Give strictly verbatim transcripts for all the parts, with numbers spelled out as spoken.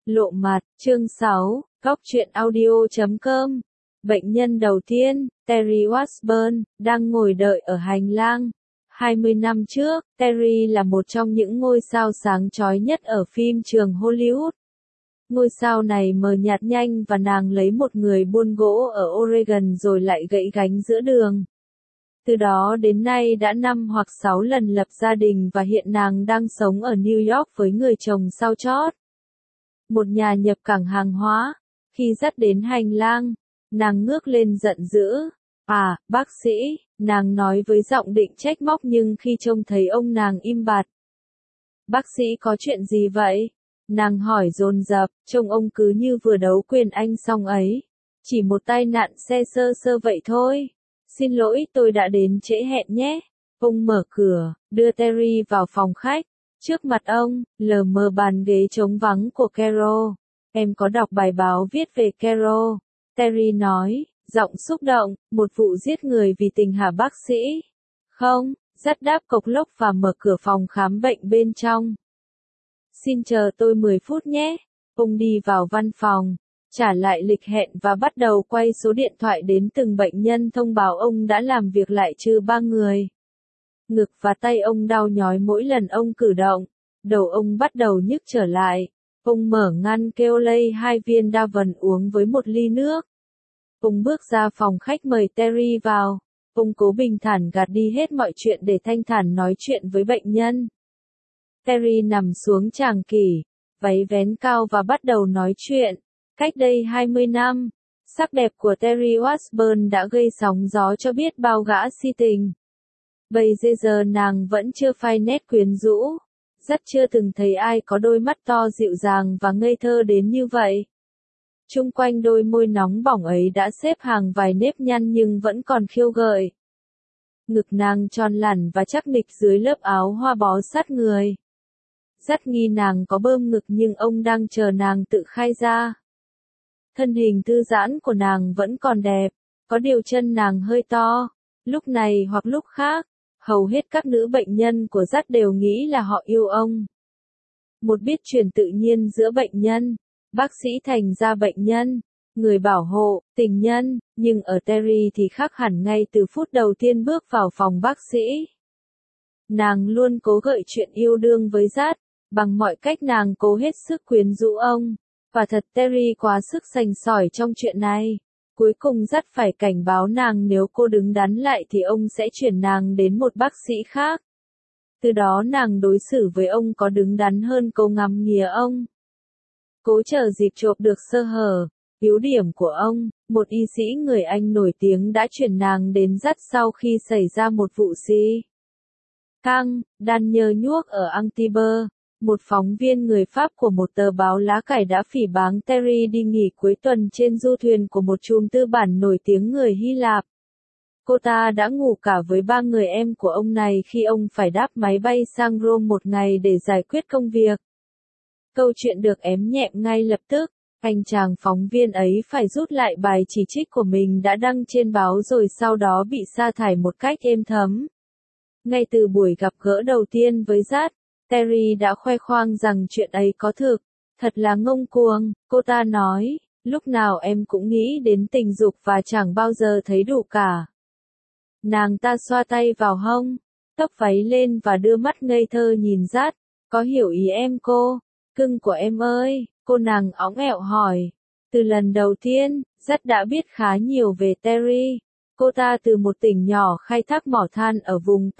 Lộ mặt, chương sáu, Góc truyện audio chấm com. Bệnh nhân đầu tiên, Terry Washburn, đang ngồi đợi ở hành lang. hai mươi năm trước, Terry là một trong những ngôi sao sáng chói nhất ở phim trường Hollywood. Ngôi sao này mờ nhạt nhanh và nàng lấy một người buôn gỗ ở Oregon rồi lại gãy gánh giữa đường. Từ đó đến nay đã năm hoặc sáu lần lập gia đình và hiện nàng đang sống ở New York với người chồng sao chót. Một nhà nhập cảng hàng hóa. Khi dắt đến hành lang, nàng ngước lên giận dữ. À, bác sĩ, nàng nói với giọng định trách móc nhưng khi trông thấy ông nàng im bặt. Bác sĩ có chuyện gì vậy? Nàng hỏi dồn dập, trông ông cứ như vừa đấu quyền anh xong ấy. Chỉ một tai nạn xe sơ sơ vậy thôi. Xin lỗi tôi đã đến trễ hẹn nhé. Ông mở cửa, đưa Terry vào phòng khách. Trước mặt ông, lờ mờ bàn ghế trống vắng của Carol. Em có đọc bài báo viết về Carol. Terry nói, giọng xúc động, một vụ giết người vì tình hả bác sĩ? Không, dắt đáp cộc lốc và mở cửa phòng khám bệnh bên trong. Xin chờ tôi mười phút nhé. Ông đi vào văn phòng, trả lại lịch hẹn và bắt đầu quay số điện thoại đến từng bệnh nhân thông báo ông đã làm việc lại trừ ba người. Ngực và tay ông đau nhói mỗi lần ông cử động. Đầu ông bắt đầu nhức trở lại. Ông mở ngăn kêu lấy hai viên Davon uống với một ly nước. Ông bước ra phòng khách mời Terry vào. Ông cố bình thản gạt đi hết mọi chuyện để thanh thản nói chuyện với bệnh nhân. Terry nằm xuống tràng kỷ, váy vén cao và bắt đầu nói chuyện. Cách đây hai mươi năm, sắc đẹp của Terry Washburn đã gây sóng gió cho biết bao gã si tình. Bây giờ nàng vẫn chưa phai nét quyến rũ. Rất chưa từng thấy ai có đôi mắt to dịu dàng và ngây thơ đến như vậy. Chung quanh đôi môi nóng bỏng ấy đã xếp hàng vài nếp nhăn nhưng vẫn còn khiêu gợi. Ngực nàng tròn lẳn và chắc nịch dưới lớp áo hoa bó sát người. Rất nghi nàng có bơm ngực nhưng ông đang chờ nàng tự khai ra. Thân hình thư giãn của nàng vẫn còn đẹp, có điều chân nàng hơi to. Lúc này hoặc lúc khác, hầu hết các nữ bệnh nhân của dắt đều nghĩ là họ yêu ông. Một biết truyền tự nhiên giữa bệnh nhân, bác sĩ thành ra bệnh nhân, người bảo hộ, tình nhân, nhưng ở Terry thì khác hẳn ngay từ phút đầu tiên bước vào phòng bác sĩ. Nàng luôn cố gợi chuyện yêu đương với dắt, bằng mọi cách nàng cố hết sức quyến rũ ông, và thật Terry quá sức sành sỏi trong chuyện này. Cuối cùng dắt phải cảnh báo nàng nếu cô đứng đắn lại thì ông sẽ chuyển nàng đến một bác sĩ khác. Từ đó nàng đối xử với ông có đứng đắn hơn cô ngắm nghía ông. Cố chờ dịp chộp được sơ hở, yếu điểm của ông, một y sĩ người Anh nổi tiếng đã chuyển nàng đến dắt sau khi xảy ra một vụ si. Căng, đan nhơ nhuốc ở Antibes. Một phóng viên người Pháp của một tờ báo lá cải đã phỉ báng Terry đi nghỉ cuối tuần trên du thuyền của một chùm tư bản nổi tiếng người Hy Lạp. Cô ta đã ngủ cả với ba người em của ông này khi ông phải đáp máy bay sang Rome một ngày để giải quyết công việc. Câu chuyện được ém nhẹm ngay lập tức, anh chàng phóng viên ấy phải rút lại bài chỉ trích của mình đã đăng trên báo rồi sau đó bị sa thải một cách êm thấm. Ngay từ buổi gặp gỡ đầu tiên với dắt, Terry đã khoe khoang rằng chuyện ấy có thực, thật là ngông cuồng, cô ta nói, lúc nào em cũng nghĩ đến tình dục và chẳng bao giờ thấy đủ cả. Nàng ta xoa tay vào hông, tóc váy lên và đưa mắt ngây thơ nhìn dắt, có hiểu ý em cô, cưng của em ơi, cô nàng óng ẹo hỏi. Từ lần đầu tiên, dắt đã biết khá nhiều về Terry, cô ta từ một tỉnh nhỏ khai thác mỏ than ở vùng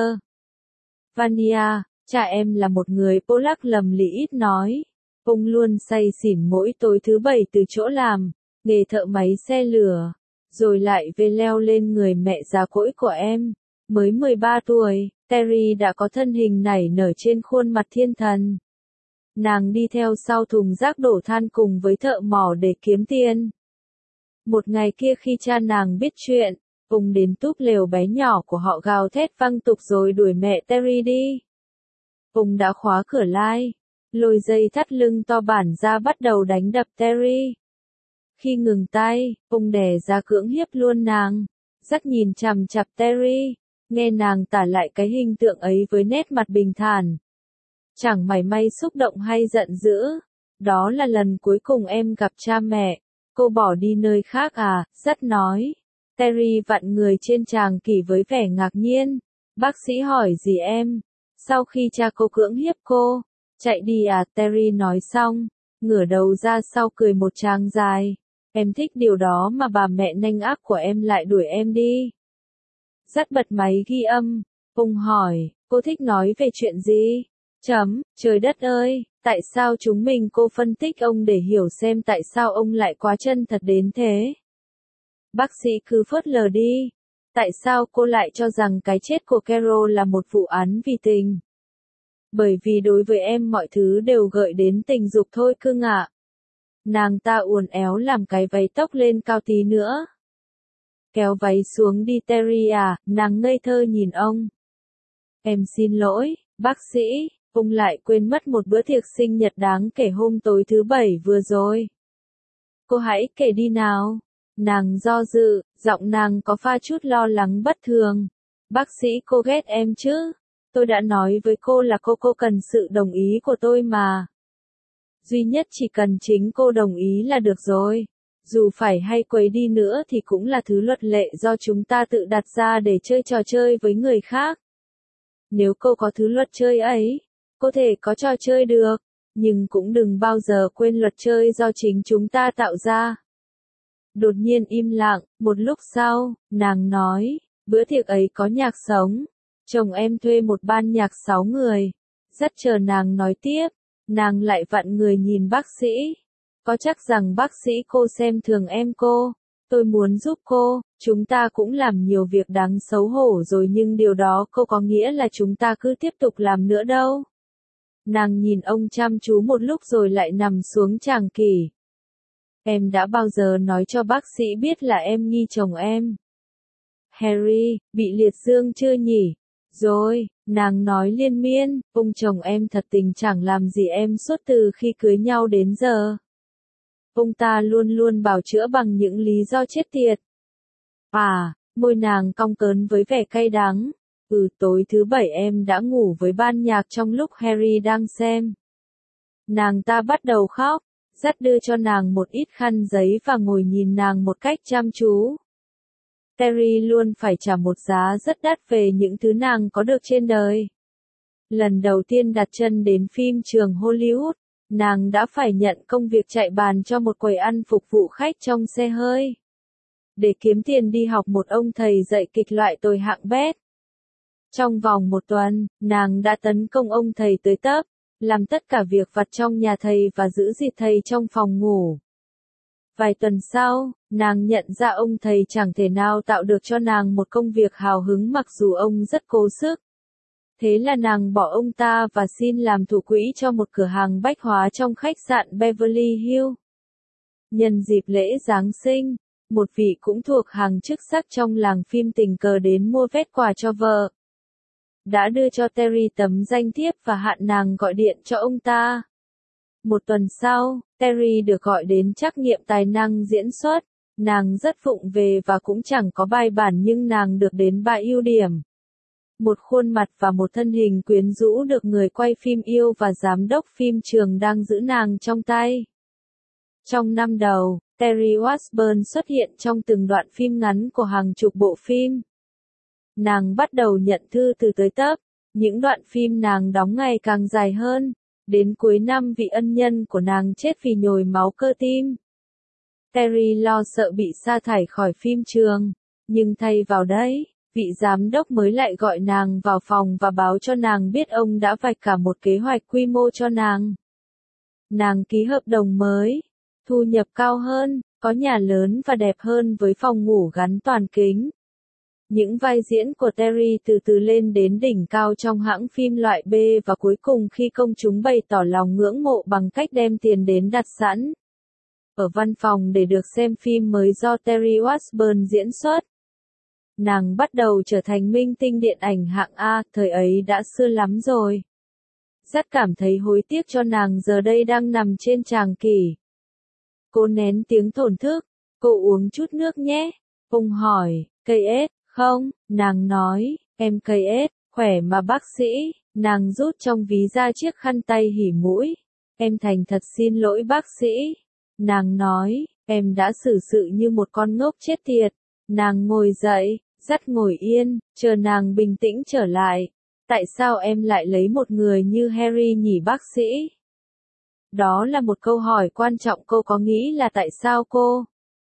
Pennsylvania. Cha em là một người Polak lầm lĩ ít nói. Ông luôn say xỉn mỗi tối thứ bảy từ chỗ làm, nghề thợ máy xe lửa. Rồi lại về leo lên người mẹ già cỗi của em. Mới mười ba tuổi, Terry đã có thân hình nảy nở trên khuôn mặt thiên thần. Nàng đi theo sau thùng rác đổ than cùng với thợ mỏ để kiếm tiền. Một ngày kia khi cha nàng biết chuyện, ông đến túp lều bé nhỏ của họ gào thét vang tục rồi đuổi mẹ Terry đi. Ông đã khóa cửa lai, lôi dây thắt lưng to bản ra bắt đầu đánh đập Terry. Khi ngừng tay, ông đè ra cưỡng hiếp luôn nàng. Dắt nhìn chằm chằm Terry, nghe nàng tả lại cái hình tượng ấy với nét mặt bình thản. Chẳng mảy may xúc động hay giận dữ, Đó là lần cuối cùng em gặp cha mẹ. Cô bỏ đi nơi khác à? Rất nói. Terry vặn người trên tràng kỷ với vẻ ngạc nhiên. Bác sĩ hỏi gì em? Sau khi cha cô cưỡng hiếp cô. Chạy đi à? Terry nói xong, ngửa đầu ra sau cười một tràng dài. Em thích điều đó mà bà mẹ nanh ác của em lại đuổi em đi. Dắt bật máy ghi âm. Ung hỏi, cô thích nói về chuyện gì? Chấm, trời đất ơi, tại sao chúng mình cô phân tích ông để hiểu xem tại sao ông lại quá chân thật đến thế? Bác sĩ cứ phớt lờ đi. Tại sao cô lại cho rằng cái chết của Carol là một vụ án vì tình? Bởi vì đối với em mọi thứ đều gợi đến tình dục thôi cưng ạ. Nàng ta uốn éo làm cái váy tóc lên cao tí nữa. Kéo váy xuống đi Terry à, nàng ngây thơ nhìn ông. Em xin lỗi, bác sĩ, ông lại quên mất một bữa tiệc sinh nhật đáng kể hôm tối thứ bảy vừa rồi. Cô hãy kể đi nào. Nàng do dự, giọng nàng có pha chút lo lắng bất thường. Bác sĩ cô ghét em chứ? Tôi đã nói với cô là cô cô cần sự đồng ý của tôi mà. Duy nhất chỉ cần chính cô đồng ý là được rồi. Dù phải hay quấy đi nữa thì cũng là thứ luật lệ do chúng ta tự đặt ra để chơi trò chơi với người khác. Nếu cô có thứ luật chơi ấy, có thể có trò chơi được, nhưng cũng đừng bao giờ quên luật chơi do chính chúng ta tạo ra. Đột nhiên im lặng, một lúc sau, nàng nói, bữa tiệc ấy có nhạc sống. Chồng em thuê một ban nhạc sáu người. Rất chờ nàng nói tiếp, nàng lại vặn người nhìn bác sĩ. Có chắc rằng bác sĩ cô xem thường em cô? Tôi muốn giúp cô, chúng ta cũng làm nhiều việc đáng xấu hổ rồi nhưng điều đó cô có nghĩa là chúng ta cứ tiếp tục làm nữa đâu. Nàng nhìn ông chăm chú một lúc rồi lại nằm xuống tràng kỷ. Em đã bao giờ nói cho bác sĩ biết là em nghi chồng em? Harry, bị liệt dương chưa nhỉ? Rồi, nàng nói liên miên, ông chồng em thật tình chẳng làm gì em suốt từ khi cưới nhau đến giờ. Ông ta luôn luôn bào chữa bằng những lý do chết tiệt. À, môi nàng cong cớn với vẻ cay đắng. Ừ, tối thứ bảy em đã ngủ với ban nhạc trong lúc Harry đang xem. Nàng ta bắt đầu khóc, dắt đưa cho nàng một ít khăn giấy và ngồi nhìn nàng một cách chăm chú. Terry luôn phải trả một giá rất đắt về những thứ nàng có được trên đời. Lần đầu tiên đặt chân đến phim trường Hollywood, nàng đã phải nhận công việc chạy bàn cho một quầy ăn phục vụ khách trong xe hơi. Để kiếm tiền đi học một ông thầy dạy kịch loại tồi hạng bét. Trong vòng một tuần, nàng đã tấn công ông thầy tới tấp, làm tất cả việc vặt trong nhà thầy và giữ gìn thầy trong phòng ngủ. Vài tuần sau, nàng nhận ra ông thầy chẳng thể nào tạo được cho nàng một công việc hào hứng mặc dù ông rất cố sức. Thế là nàng bỏ ông ta và xin làm thủ quỹ cho một cửa hàng bách hóa trong khách sạn Beverly Hills. Nhân dịp lễ Giáng sinh, một vị cũng thuộc hàng chức sắc trong làng phim tình cờ đến mua vét quà cho vợ. Đã đưa cho Terry tấm danh thiếp và hạn nàng gọi điện cho ông ta. Một tuần sau, Terry được gọi đến trắc nghiệm tài năng diễn xuất. Nàng rất vụng về và cũng chẳng có bài bản nhưng nàng được đến ba ưu điểm. Một khuôn mặt và một thân hình quyến rũ được người quay phim yêu và giám đốc phim trường đang giữ nàng trong tay. Trong năm đầu, Terry Washburn xuất hiện trong từng đoạn phim ngắn của hàng chục bộ phim. Nàng bắt đầu nhận thư từ tới tấp, những đoạn phim nàng đóng ngày càng dài hơn. Đến cuối năm vị ân nhân của nàng chết vì nhồi máu cơ tim. Terry lo sợ bị sa thải khỏi phim trường, nhưng thay vào đấy, vị giám đốc mới lại gọi nàng vào phòng và báo cho nàng biết ông đã vạch cả một kế hoạch quy mô cho nàng. Nàng ký hợp đồng mới, thu nhập cao hơn, có nhà lớn và đẹp hơn với phòng ngủ gắn toàn kính. Những vai diễn của Terry từ từ lên đến đỉnh cao trong hãng phim loại B và cuối cùng khi công chúng bày tỏ lòng ngưỡng mộ bằng cách đem tiền đến đặt sẵn ở văn phòng để được xem phim mới do Terry Washburn diễn xuất. Nàng bắt đầu trở thành minh tinh điện ảnh hạng A, thời ấy đã xưa lắm rồi. Rất cảm thấy hối tiếc cho nàng giờ đây đang nằm trên tràng kỷ. Cô nén tiếng thổn thức, cô uống chút nước nhé. Ông hỏi, cây ết, không, nàng nói, em cây ết, khỏe mà bác sĩ, nàng rút trong ví ra chiếc khăn tay hỉ mũi. Em thành thật xin lỗi bác sĩ. Nàng nói, em đã xử sự như một con ngốc chết tiệt. Nàng ngồi dậy, dắt ngồi yên, chờ nàng bình tĩnh trở lại. Tại sao em lại lấy một người như Harry nhỉ bác sĩ? Đó là một câu hỏi quan trọng, cô có nghĩ là tại sao cô?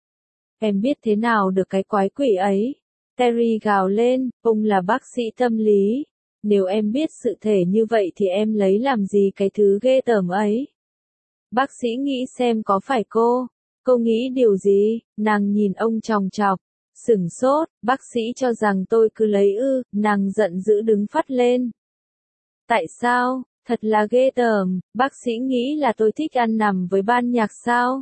Em biết thế nào được cái quái quỷ ấy? Terry gào lên, ông là bác sĩ tâm lý. Nếu em biết sự thể như vậy thì em lấy làm gì cái thứ ghê tởm ấy? Bác sĩ nghĩ xem có phải cô? Cô nghĩ điều gì? Nàng nhìn ông chòng chọc, sửng sốt, bác sĩ cho rằng tôi cứ lấy ư, nàng giận dữ đứng phắt lên. Tại sao? Thật là ghê tởm, bác sĩ nghĩ là tôi thích ăn nằm với ban nhạc sao?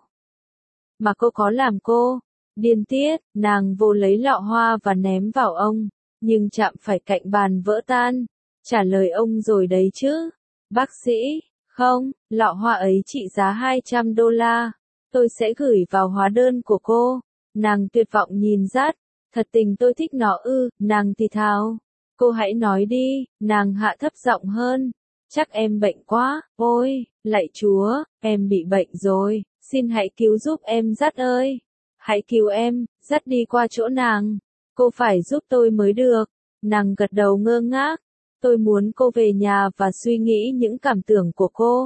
Mà cô có làm cô? Điên tiết, nàng vô lấy lọ hoa và ném vào ông, nhưng chạm phải cạnh bàn vỡ tan. Trả lời ông rồi đấy chứ. Bác sĩ, không, lọ hoa ấy trị giá hai trăm đô la. Tôi sẽ gửi vào hóa đơn của cô. Nàng tuyệt vọng nhìn Dắt. Thật tình tôi thích nó ư, nàng thì thào. Cô hãy nói đi, nàng hạ thấp giọng hơn. Chắc em bệnh quá, ôi, lạy Chúa, em bị bệnh rồi, xin hãy cứu giúp em Dắt ơi. Hãy cứu em, Dắt đi qua chỗ nàng. Cô phải giúp tôi mới được. Nàng gật đầu ngơ ngác. Tôi muốn cô về nhà và suy nghĩ những cảm tưởng của cô.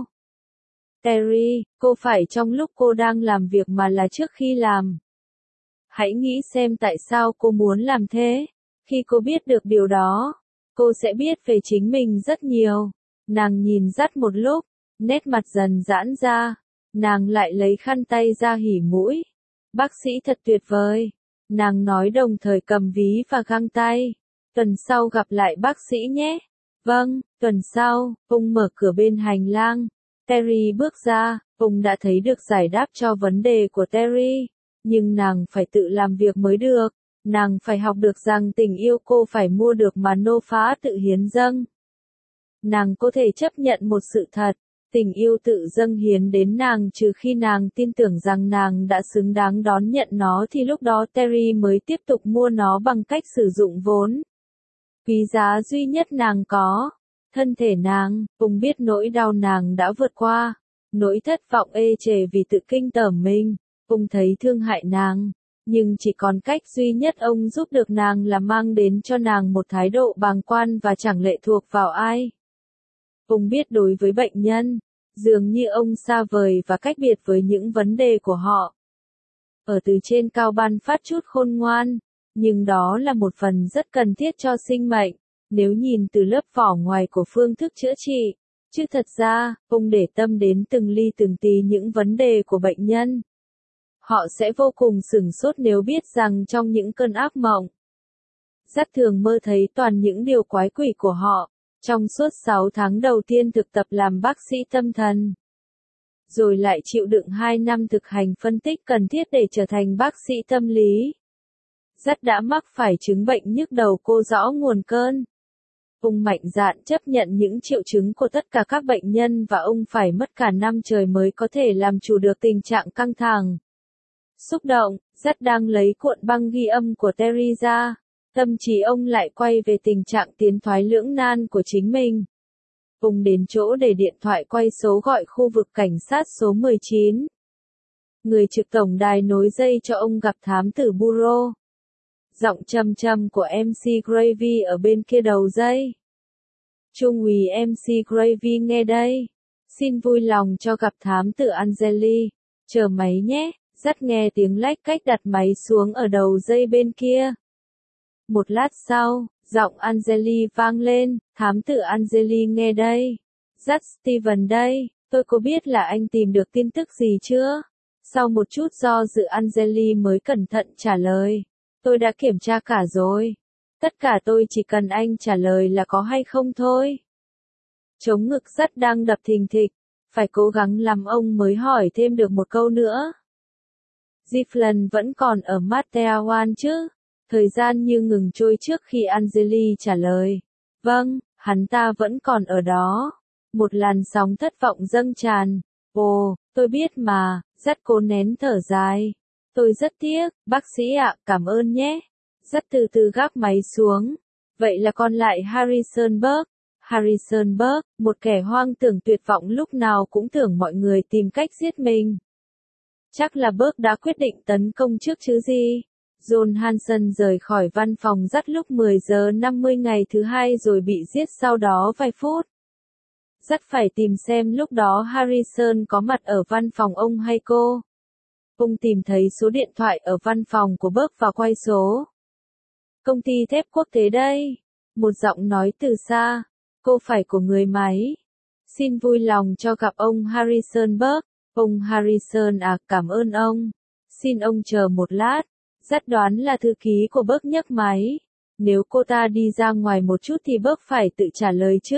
Terry, cô phải trong lúc cô đang làm việc mà là trước khi làm. Hãy nghĩ xem tại sao cô muốn làm thế. Khi cô biết được điều đó, cô sẽ biết về chính mình rất nhiều. Nàng nhìn Dắt một lúc, nét mặt dần giãn ra. Nàng lại lấy khăn tay ra hỉ mũi. Bác sĩ thật tuyệt vời. Nàng nói đồng thời cầm ví và găng tay. Tuần sau gặp lại bác sĩ nhé. Vâng, tuần sau, ông mở cửa bên hành lang. Terry bước ra, ông đã thấy được giải đáp cho vấn đề của Terry. Nhưng nàng phải tự làm việc mới được. Nàng phải học được rằng tình yêu cô phải mua được mà nô phá tự hiến dâng. Nàng có thể chấp nhận một sự thật. Tình yêu tự dâng hiến đến nàng trừ khi nàng tin tưởng rằng nàng đã xứng đáng đón nhận nó thì lúc đó Terry mới tiếp tục mua nó bằng cách sử dụng vốn quý giá duy nhất nàng có. Thân thể nàng, ông biết nỗi đau nàng đã vượt qua, nỗi thất vọng ê chề vì tự kinh tởm mình, ông thấy thương hại nàng, nhưng chỉ còn cách duy nhất ông giúp được nàng là mang đến cho nàng một thái độ bàng quan và chẳng lệ thuộc vào ai. Ông biết đối với bệnh nhân, dường như ông xa vời và cách biệt với những vấn đề của họ. Ở từ trên cao ban phát chút khôn ngoan, nhưng đó là một phần rất cần thiết cho sinh mệnh, nếu nhìn từ lớp vỏ ngoài của phương thức chữa trị. Chứ thật ra, ông để tâm đến từng ly từng tí những vấn đề của bệnh nhân. Họ sẽ vô cùng sửng sốt nếu biết rằng trong những cơn ác mộng, Dắt thường mơ thấy toàn những điều quái quỷ của họ. Trong suốt sáu tháng đầu tiên thực tập làm bác sĩ tâm thần, rồi lại chịu đựng hai năm thực hành phân tích cần thiết để trở thành bác sĩ tâm lý. Dắt đã mắc phải chứng bệnh nhức đầu cô rõ nguồn cơn. Ông mạnh dạn chấp nhận những triệu chứng của tất cả các bệnh nhân và ông phải mất cả năm trời mới có thể làm chủ được tình trạng căng thẳng. Xúc động, Dắt đang lấy cuộn băng ghi âm của Terry ra. Tâm trí ông lại quay về tình trạng tiến thoái lưỡng nan của chính mình. Ông đến chỗ để điện thoại quay số gọi khu vực cảnh sát số mười chín. Người trực tổng đài nối dây cho ông gặp thám tử Bureau. Giọng trầm trầm của em xê Gravy ở bên kia đầu dây. Trung úy em xê Gravy nghe đây. Xin vui lòng cho gặp thám tử Angeli. Chờ máy nhé. Dắt nghe tiếng lách cách đặt máy xuống ở đầu dây bên kia. Một lát sau, giọng Angeli vang lên, thám tử Angeli nghe đây. Dắt Steven đây, tôi có biết là anh tìm được tin tức gì chưa? Sau một chút do dự Angeli mới cẩn thận trả lời. Tôi đã kiểm tra cả rồi. Tất cả tôi chỉ cần anh trả lời là có hay không thôi. Trống ngực Dắt đang đập thình thịch, phải cố gắng lắm ông mới hỏi thêm được một câu nữa. Gifland vẫn còn ở Mateawan chứ? Thời gian như ngừng trôi trước khi Angeli trả lời. Vâng, hắn ta vẫn còn ở đó. Một làn sóng thất vọng dâng tràn. Ồ, tôi biết mà, Dắt cố nén thở dài. Tôi rất tiếc, bác sĩ ạ, cảm ơn nhé. Dắt từ từ gác máy xuống. Vậy là còn lại Harrisonburg. Harrisonburg, một kẻ hoang tưởng tuyệt vọng lúc nào cũng tưởng mọi người tìm cách giết mình. Chắc là Burke đã quyết định tấn công trước chứ gì. John Hanson rời khỏi văn phòng dắt lúc mười giờ năm mươi ngày thứ hai rồi bị giết sau đó vài phút. Dắt phải tìm xem lúc đó Harrison có mặt ở văn phòng ông hay cô. Ông tìm thấy số điện thoại ở văn phòng của Burke và quay số. Công ty thép quốc tế đây. Một giọng nói từ xa. Cô phải của người máy. Xin vui lòng cho gặp ông Harrison Burke. Ông Harrison à, cảm ơn ông. Xin ông chờ một lát. Dắt đoán là thư ký của Burke nhấc máy. Nếu cô ta đi ra ngoài một chút thì Burke phải tự trả lời chứ.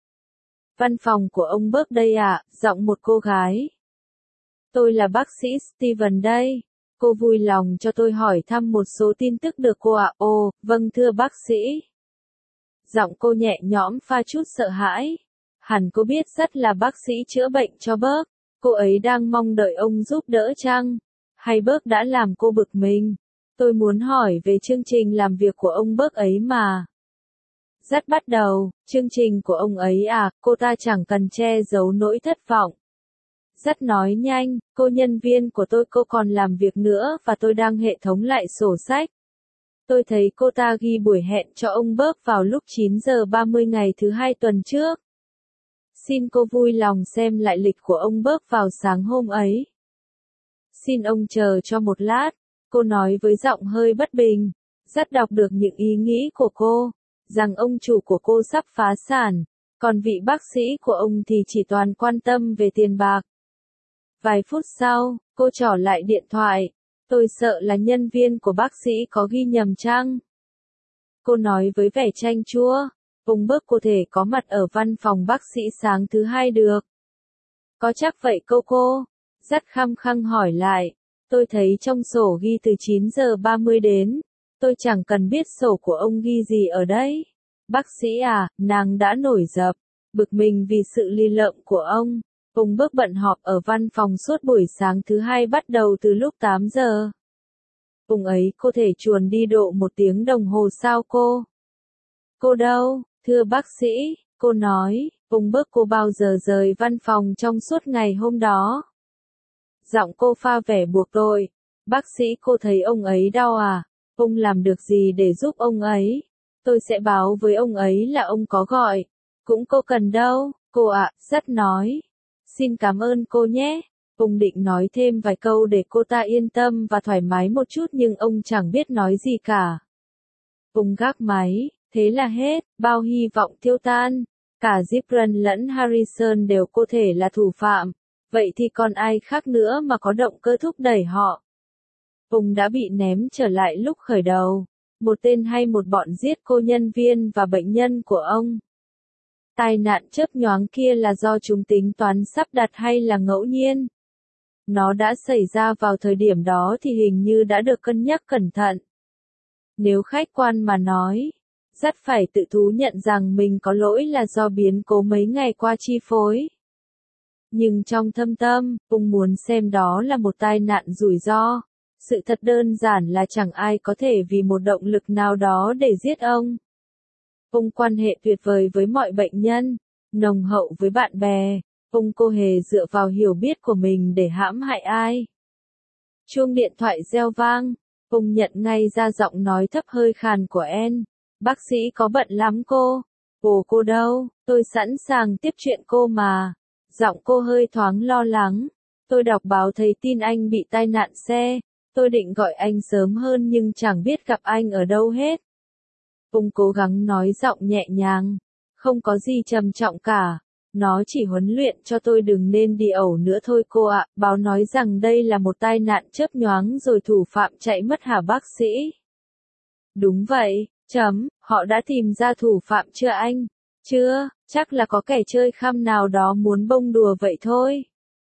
Văn phòng của ông Burke đây ạ, à, giọng một cô gái. Tôi là bác sĩ Steven đây. Cô vui lòng cho tôi hỏi thăm một số tin tức được cô ạ? À? Ồ, vâng thưa bác sĩ. Giọng cô nhẹ nhõm pha chút sợ hãi. Hẳn cô biết rất là bác sĩ chữa bệnh cho Burke. Cô ấy đang mong đợi ông giúp đỡ chăng? Hay Burke đã làm cô bực mình? Tôi muốn hỏi về chương trình làm việc của ông Burke ấy mà. Dắt bắt đầu, chương trình của ông ấy à, cô ta chẳng cần che giấu nỗi thất vọng. Dắt nói nhanh, cô nhân viên của tôi cô còn làm việc nữa và tôi đang hệ thống lại sổ sách. Tôi thấy cô ta ghi buổi hẹn cho ông Burke vào lúc chín giờ ba mươi ngày thứ hai tuần trước. Xin cô vui lòng xem lại lịch của ông Burke vào sáng hôm ấy. Xin ông chờ cho một lát, cô nói với giọng hơi bất bình. Dắt đọc được những ý nghĩ của cô, rằng ông chủ của cô sắp phá sản, còn vị bác sĩ của ông thì chỉ toàn quan tâm về tiền bạc. Vài phút sau, cô trỏ lại điện thoại. Tôi sợ là nhân viên của bác sĩ có ghi nhầm chăng? Cô nói với vẻ chanh chua. Ông Burke có thể có mặt ở văn phòng bác sĩ sáng thứ hai được. Có chắc vậy cô cô? Dắt khăng khăng hỏi lại. Tôi thấy trong sổ ghi từ chín giờ ba mươi đến. Tôi chẳng cần biết sổ của ông ghi gì ở đấy. Bác sĩ à, nàng đã nổi dập, bực mình vì sự lì lợm của ông. Ông Burke bận họp ở văn phòng suốt buổi sáng thứ hai bắt đầu từ lúc tám giờ. Ông ấy có thể chuồn đi độ một tiếng đồng hồ sao cô? Cô đâu, thưa bác sĩ, cô nói, ông Burke cô bao giờ rời văn phòng trong suốt ngày hôm đó? Giọng cô pha vẻ buộc tội. Bác sĩ cô thấy ông ấy đau à? Ông làm được gì để giúp ông ấy? Tôi sẽ báo với ông ấy là ông có gọi. Cũng cô cần đâu, cô ạ, Dắt nói. Xin cảm ơn cô nhé. Ông định nói thêm vài câu để cô ta yên tâm và thoải mái một chút nhưng ông chẳng biết nói gì cả. Ông gác máy, thế là hết, bao hy vọng tiêu tan. Cả Gibran lẫn Harrison đều có thể là thủ phạm. Vậy thì còn ai khác nữa mà có động cơ thúc đẩy họ? Ông đã bị ném trở lại lúc khởi đầu. Một tên hay một bọn giết cô nhân viên và bệnh nhân của ông? Tai nạn chớp nhoáng kia là do chúng tính toán sắp đặt hay là ngẫu nhiên? Nó đã xảy ra vào thời điểm đó thì hình như đã được cân nhắc cẩn thận. Nếu khách quan mà nói, Dắt phải tự thú nhận rằng mình có lỗi là do biến cố mấy ngày qua chi phối. Nhưng trong thâm tâm, ông muốn xem đó là một tai nạn rủi ro. Sự thật đơn giản là chẳng ai có thể vì một động lực nào đó để giết ông. Ông quan hệ tuyệt vời với mọi bệnh nhân, nồng hậu với bạn bè. Ông cô hề dựa vào hiểu biết của mình để hãm hại ai. Chuông điện thoại reo vang. Ông nhận ngay ra giọng nói thấp hơi khàn của Anne. Bác sĩ có bận lắm cô. Ồ cô đâu, tôi sẵn sàng tiếp chuyện cô mà. Giọng cô hơi thoáng lo lắng. Tôi đọc báo thấy tin anh bị tai nạn xe. Tôi định gọi anh sớm hơn nhưng chẳng biết gặp anh ở đâu hết. Ông cố gắng nói giọng nhẹ nhàng. Không có gì trầm trọng cả. Nó chỉ huấn luyện cho tôi đừng nên đi ẩu nữa thôi cô ạ. Báo nói rằng đây là một tai nạn chớp nhoáng rồi thủ phạm chạy mất hả bác sĩ? Đúng vậy, chấm, họ đã tìm ra thủ phạm chưa anh? Chưa, chắc là có kẻ chơi khăm nào đó muốn bông đùa vậy thôi.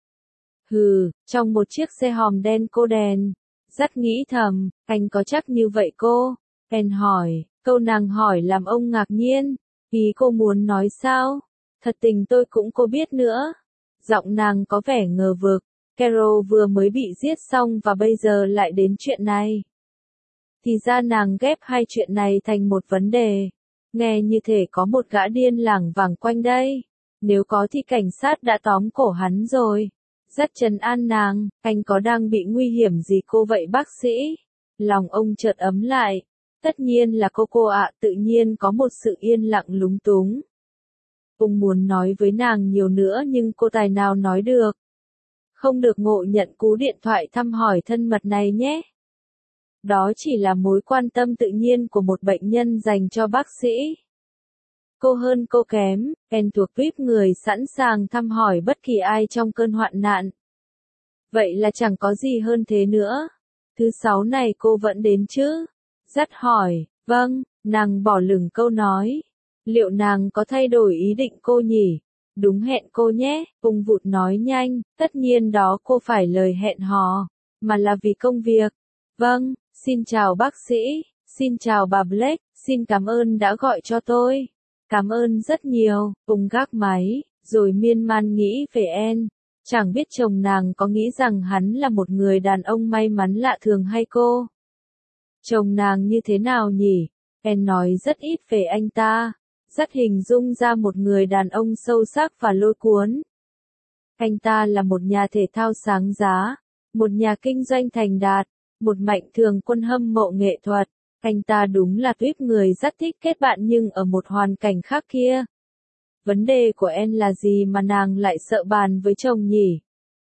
Hừ, trong một chiếc xe hòm đen cô đèn. Dắt nghĩ thầm, anh có chắc như vậy cô? Anne hỏi, câu nàng hỏi làm ông ngạc nhiên. Ý cô muốn nói sao? Thật tình tôi cũng có biết nữa. Giọng nàng có vẻ ngờ vực. Carol vừa mới bị giết xong và bây giờ lại đến chuyện này. Thì ra nàng ghép hai chuyện này thành một vấn đề. Nghe như thể có một gã điên lảng vảng quanh đây. Nếu có thì cảnh sát đã tóm cổ hắn rồi. Rất trấn an nàng, anh có đang bị nguy hiểm gì cô vậy bác sĩ? Lòng ông chợt ấm lại. Tất nhiên là cô cô ạ, tự nhiên có một sự yên lặng lúng túng. Ông muốn nói với nàng nhiều nữa nhưng cô tài nào nói được. Không được ngộ nhận cú điện thoại thăm hỏi thân mật này nhé. Đó chỉ là mối quan tâm tự nhiên của một bệnh nhân dành cho bác sĩ. Cô hơn cô kém, En thuộc vê i pê người sẵn sàng thăm hỏi bất kỳ ai trong cơn hoạn nạn. Vậy là chẳng có gì hơn thế nữa. Thứ sáu này cô vẫn đến chứ? Dắt hỏi, vâng, nàng bỏ lửng câu nói. Liệu nàng có thay đổi ý định cô nhỉ? Đúng hẹn cô nhé, Ung vụt nói nhanh, tất nhiên đó cô phải lời hẹn hò, mà là vì công việc. Vâng, xin chào bác sĩ, xin chào bà Blake, xin cảm ơn đã gọi cho tôi. Cảm ơn rất nhiều, Ung gác máy, rồi miên man nghĩ về En. Chẳng biết chồng nàng có nghĩ rằng hắn là một người đàn ông may mắn lạ thường hay cô. Chồng nàng như thế nào nhỉ? En nói rất ít về anh ta. Rất hình dung ra một người đàn ông sâu sắc và lôi cuốn. Anh ta là một nhà thể thao sáng giá, một nhà kinh doanh thành đạt, một mạnh thường quân hâm mộ nghệ thuật. Anh ta đúng là tuyếp người rất thích kết bạn nhưng ở một hoàn cảnh khác kia. Vấn đề của En là gì mà nàng lại sợ bàn với chồng nhỉ?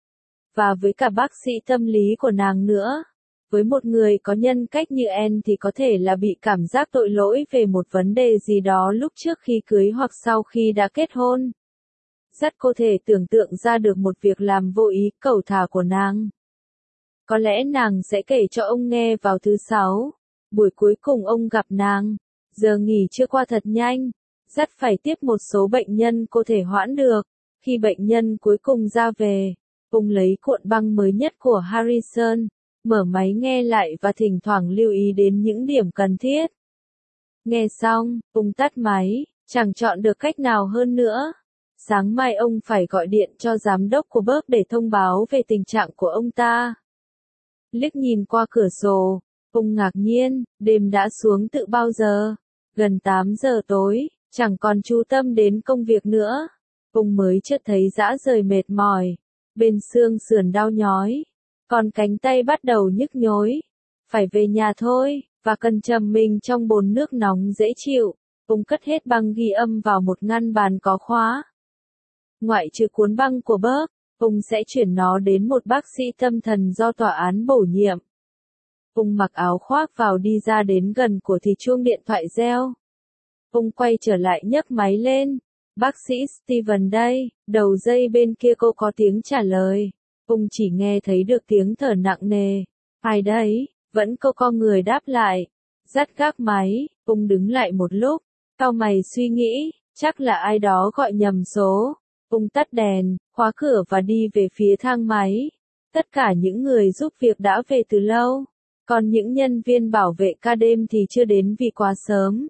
Và với cả bác sĩ tâm lý của nàng nữa. Với một người có nhân cách như En thì có thể là bị cảm giác tội lỗi về một vấn đề gì đó lúc trước khi cưới hoặc sau khi đã kết hôn. Rất có thể tưởng tượng ra được một việc làm vô ý cẩu thả của nàng. Có lẽ nàng sẽ kể cho ông nghe vào thứ sáu. Buổi cuối cùng ông gặp nàng. Giờ nghỉ chưa qua thật nhanh. Rất phải tiếp một số bệnh nhân có thể hoãn được. Khi bệnh nhân cuối cùng ra về, ông lấy cuộn băng mới nhất của Harrison. Mở máy nghe lại và thỉnh thoảng lưu ý đến những điểm cần thiết. Nghe xong, ông tắt máy, chẳng chọn được cách nào hơn nữa. Sáng mai ông phải gọi điện cho giám đốc của Berk để thông báo về tình trạng của ông ta. Liếc nhìn qua cửa sổ, ông ngạc nhiên, đêm đã xuống tự bao giờ? Gần tám giờ tối, chẳng còn chú tâm đến công việc nữa. Ông mới chợt thấy rã rời mệt mỏi, bên xương sườn đau nhói. Còn cánh tay bắt đầu nhức nhối. Phải về nhà thôi, và cần chầm mình trong bồn nước nóng dễ chịu. Ông cất hết băng ghi âm vào một ngăn bàn có khóa. Ngoại trừ cuốn băng của Berk, ông sẽ chuyển nó đến một bác sĩ tâm thần do tòa án bổ nhiệm. Ông mặc áo khoác vào đi ra đến gần của thì chuông điện thoại reo. Ông quay trở lại nhấc máy lên. Bác sĩ Steven đây, đầu dây bên kia cô có tiếng trả lời. Ông chỉ nghe thấy được tiếng thở nặng nề. Ai đấy? Vẫn câu con người đáp lại. Dắt gác máy, ông đứng lại một lúc. Cau mày suy nghĩ, chắc là ai đó gọi nhầm số. Ông tắt đèn, khóa cửa và đi về phía thang máy. Tất cả những người giúp việc đã về từ lâu. Còn những nhân viên bảo vệ ca đêm thì chưa đến vì quá sớm.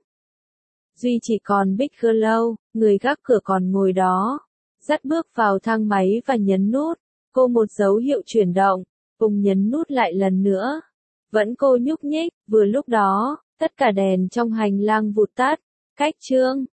Duy chỉ còn Big Girl, người gác cửa còn ngồi đó. Dắt bước vào thang máy và nhấn nút. Cô một dấu hiệu chuyển động, ông nhấn nút lại lần nữa. Vẫn cô nhúc nhích, vừa lúc đó, tất cả đèn trong hành lang vụt tắt. Cách chương